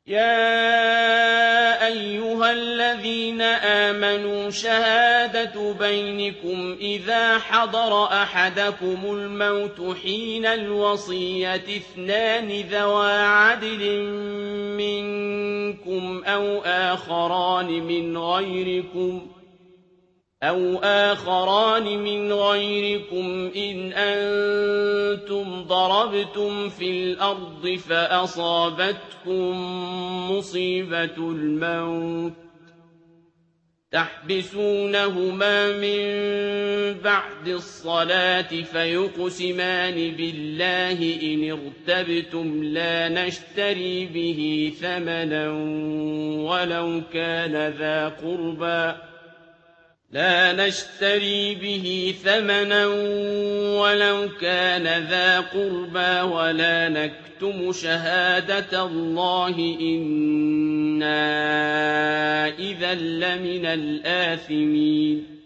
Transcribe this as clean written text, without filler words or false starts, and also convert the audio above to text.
يَا أَيُّهَا الَّذِينَ آمَنُوا شَهَادَةُ بَيْنِكُمْ إِذَا حَضَرَ أَحَدَكُمُ الْمَوْتُ حِينَ الْوَصِيَّةِ اثْنَانِ ذَوَا عَدْلٍ مِّنكُمْ أَوْ آخَرَانِ مِنْ غَيْرِكُمْ إِنْ أَنتُمْ ضَرَبْتُمْ فِي الْأَرْضِ فَأَصَابَتْكُم مُّصِيبَةُ الْمَوْتِ تَحْبِسُونَهُمَا مِن بَعْدِ الصَّلَاةِ فَيُقْسِمَانِ بِاللَّهِ إِنِ ارْتَبْتُمْ لَا نَشْتَرِي بِهِ ثَمَنًا وَلَوْ كَانَ ذَا قُرْبَىٰ وَلَا نَكْتُمُ شَهَادَةَ اللَّهِ إِنَّا إِذًا لَّمِنَ الْآثِمِينَ